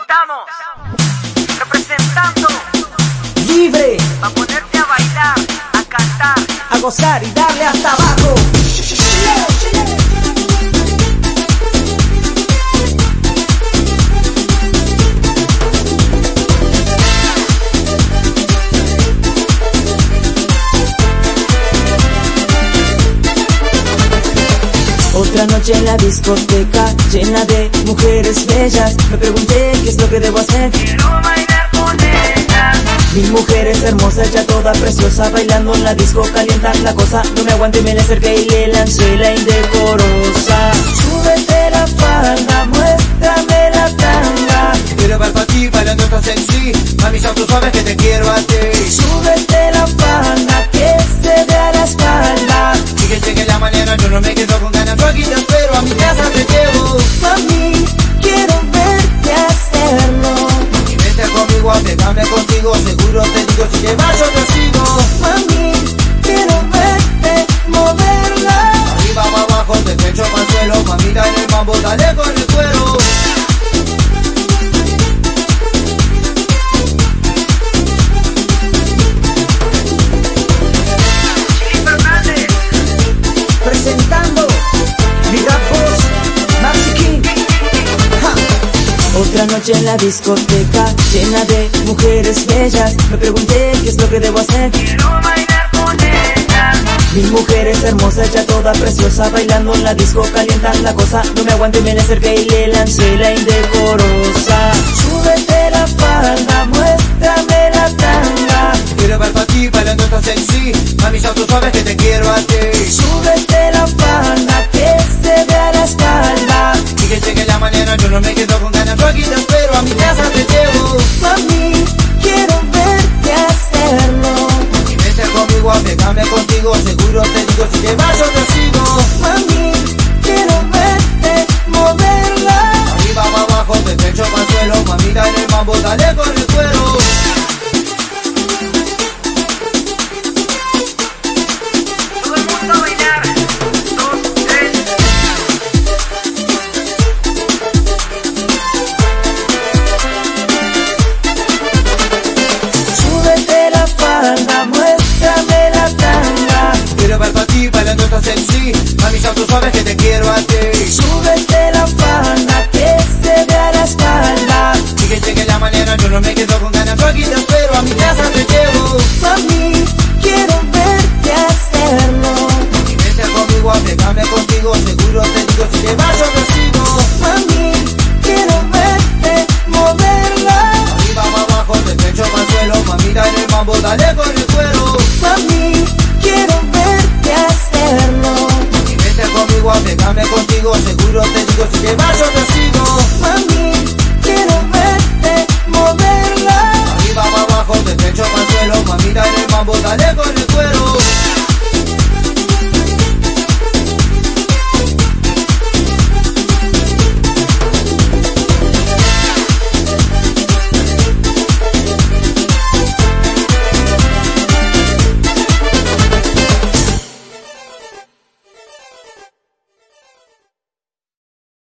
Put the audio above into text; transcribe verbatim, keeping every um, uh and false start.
estamos representando libre, a ponerte a bailar, a cantar, a gozar y darle hasta abajo. Otra noche en la discoteca, llena de mujeres bellas. Me pregunté qué es lo que debo hacer. quiero bailar con ellas. Mil mujeres hermosas, ya toda preciosa, bailando en la disco, calientan la cosa. No me aguanté, me le acerqué y le lancé la indecorosa. Súbete la falda, muéstrame la tanga. Quiero ver pa' ti bailando tan sexy. Mami, ya tú sabes que te quiero a ti. Súbete la falda, que se vea la espalda. Y que llegue la mañana, yo no me quedo con ganas. Yo aquí te espero, a mi casa te llevo. Mami, quiero verte hacerlo. Y vente conmigo, pégame contigo. Seguro te digo, si te vas yo te sigo. Mami, quiero verte moverla. Arriba para abajo, de pecho para el suelo. Mamita en el mambo, dale con el cuero. Presentando mi rap boss, Maxi King. Ja. Otra noche en la discoteca, llena de mujeres bellas. Me pregunté qué es lo que debo hacer. Quiero bailar con ellas. Mil mujeres hermosas, ya toda preciosa, bailando en la disco, calientan la cosa. No me aguanté, me le acerqué y le lancé la indecorosa. Súbete la falda, muéstrame la tanga. Quiero ver pa' ti bailando tan sexy. Mami, ya tú sabes que te quiero a ti. Súbete la falda, que se vea la espalda. Y que llegue la mañana, yo no me quedo con ganas. Yo aquí te espero, a mi casa te llevo. Mami, quiero verte hacerlo. Y vente conmigo, pégame contigo. Seguro te digo, si te vas yo te sigo. Mami, quiero verte moverla. Arriba para abajo, de pecho para el suelo. Mamita en el mambo, dale con el cuero. Todo el mundo a bailar. Dos, tres. Súbete la falda, muéstrame la tanga. Quiero ver pa' ti bailando tan sexy. Mami, ya tú sabes que te quiero a ti. Súbete la falda, que se vea la espalda. Y que llegue la mañana, yo no me quedo con ganas. Yo aquí te espero, a mi casa te llevo. Mami, quiero verte hacerlo. Y vente conmigo, pégame contigo. Seguro te digo, si te vas yo te sigo. Mami, quiero verte moverla. Arriba para abajo, de pecho para el suelo. Mamita en el mambo, dale con el cuero. Mami, quiero verte hacerlo. Y vente conmigo, pégame contigo. Seguro te digo, si te vas yo te sigo. Mami, quiero verte moverla. Arriba para abajo, de pecho para el suelo. Mamita en el mambo, dale con el cuero.